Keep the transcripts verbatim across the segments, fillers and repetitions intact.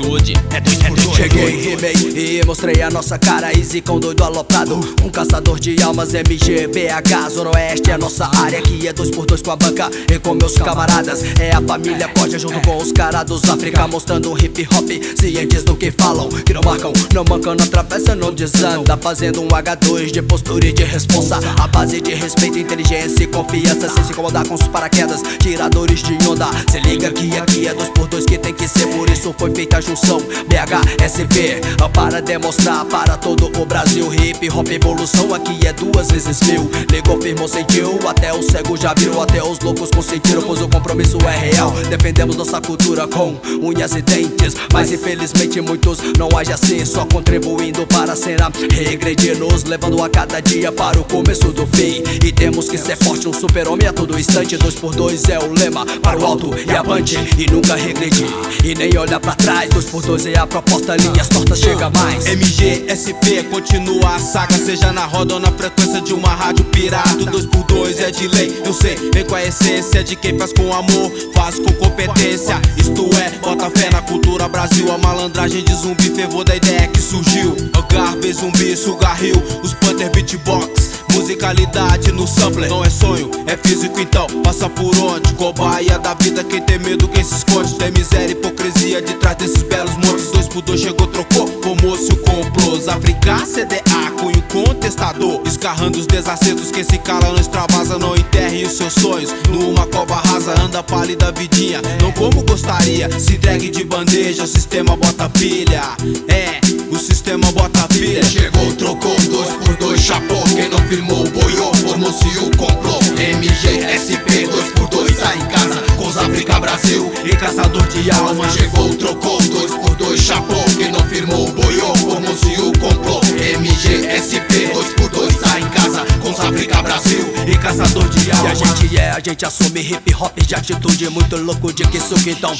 atitude é dois por dois. Cheguei, rimei e mostrei a nossa cara. Easy com doido alopado, um caçador de almas. M G, B H, Zona Oeste é nossa área. Aqui é dois por dois com a banca e com meus camaradas. É a família Cordia junto com os caras dos África, mostrando hip hop, cientes do que falam. Que não marcam, não mancam, não atravessa, não desanda. Fazendo um H dois de postura e de responsa. A base de respeito, inteligência e confiança, sem se incomodar com os paraquedas, tiradores de onda. Se liga que aqui é dois por dois que tem que ser. Por isso foi feita a junção B H S P, para demonstrar para todo o Brasil. Hip hop evolução, aqui é duas vezes mil. Ligou, firmou, sentiu, até o cego já viu. Até os loucos consentiram, pois o compromisso é real. Defendemos nossa cultura com unhas e dentes, mas infelizmente muitos não agem assim, só contribuindo para a cena regredir, nos levando a cada dia para o começo do fim. E temos que ser forte, um super-homem a todo instante. Dois por dois é o lema, para o alto e avante, e nunca regredir e nem olhar pra trás. Dois por dois é a proposta, linhas tortas chega mais. M G S P continua a saga, seja na roda ou na frequência de uma rádio pirata. Dois por dois é de lei, eu sei, vem com a essência de quem faz com amor, faz com competência. Isto é, bota fé na cultura Brasil. A malandragem de zumbi fervor da ideia que surgiu. Garvey, zumbi, sugarril, os Panther beatbox, musicalidade no sampler. Não é sonho, é físico então, passa por onde? Cobaia da vida, quem tem medo, quem se esconde. Tem miséria e hipocrisia de trás desses belos montes. Dois por dois chegou, trocou, como se o comprou. África, C D A, cunho contestador, escarrando os desacertos. Quem se cala não extravasa, não enterre os seus sonhos numa cova rasa. Anda pálida vidinha, não como gostaria. Se entregue de bandeja, o sistema bota pilha. É, o sistema bota pilha. Chegou, trocou, dois por dois chapou. Quem não firmou, boiou, formou-se o complô. M G S P, dois por dois tá em casa com os África Brasil e caçador de almas. Chegou, trocou, dois por dois chapou. Quem não firmou, boiou, formou-se o complô. M G S P, dois por dois tá em casa com os África Brasil e caçador de almas. E a gente é, a gente assume hip hop de atitude, muito louco de que suco então.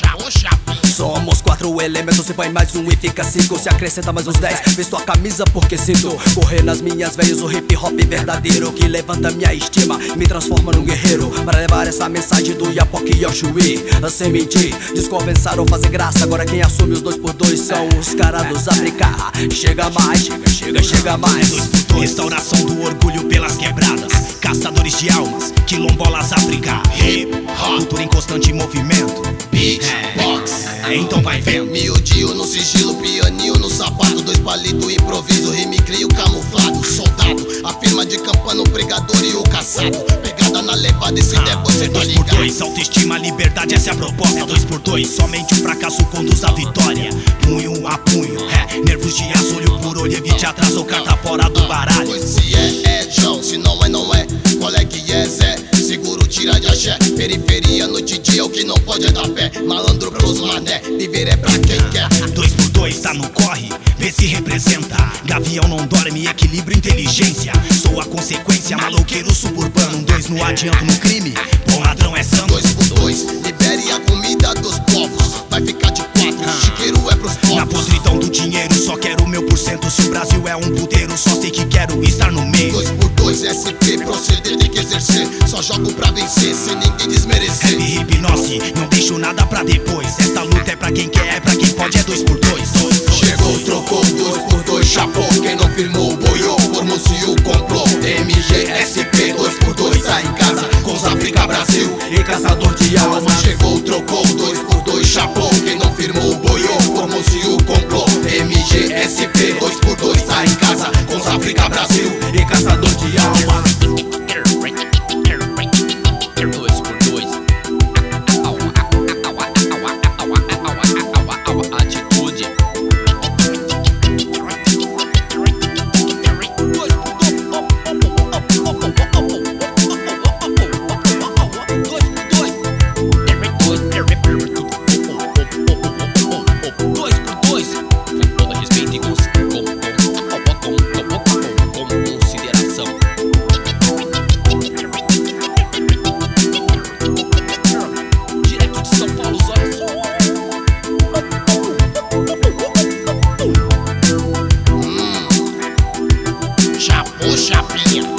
Somos quatro elementos, se põe mais um e fica cinco. Se acrescenta mais uns dez, visto a camisa porque sinto correr nas minhas veias o hip hop verdadeiro, que levanta minha estima e me transforma num guerreiro, para levar essa mensagem do Yapoque e Oxuí. Sem mentir, desconvencer ou fazer graça. Agora quem assume os dois por dois são os caras dos África. Chega mais, chega, chega, chega mais. Dois por dois. Restauração do orgulho pelas quebradas, caçadores de almas, quilombolas África. Hip hop, cultura em constante movimento. Beatbox, é, então vai vendo. Miudinho no sigilo, pianinho no sapato. Dois palitos, improviso, rime, crio, camuflado. Soldado, a firma de campana, o pregador e o caçado. Pegada na levada, esse ah, depois cê tá ligado. Dois por dois, autoestima, liberdade, essa é a proposta. Dois por dois, somente o fracasso conduz à vitória. Punho a punho, é, nervos de aço, olho por olho, evite atraso, carta fora do baralho. Pois se é, é João, se não é, não é. Qual é que é, Zé? Seguro, tira de axé. Periferia, noite e dia, o que não pode é dar pé. Malandro pros mané, viver é pra quem quer. Dois por dois, tá no corre, vê se representa. Gavião não dorme, equilíbrio, inteligência. Sou a consequência, maloqueiro suburbano. Um dois no adianto no crime, bom ladrão é santo. Dois por dois, libere a comida dos povos. Vai ficar de quatro, ah. chiqueiro é pros povos. Na podridão do dinheiro, só quero o meu por cento. Se o Brasil é um puteiro, só sei que quero estar no meio. Dois por dois, S P, proceder, tem que exercer. Só jogo pra vencer, sem ninguém desmerecer. Rap, hipnose, não deixo nada pra depois. Esta luta é pra quem quer, é pra quem pode, é dois por dois. Chegou, trocou, dois por dois chapou. Quem não firmou, boiou, formou-se o complô. M G S P, dois por dois tá em casa com os África Brasil e caçador de almas. Chegou, trocou, dois por dois chapou. Quem não firmou, boiou, formou-se o complô. M G S P, dois por dois tá em casa com os África Brasil e caçador de almas. Chapinha.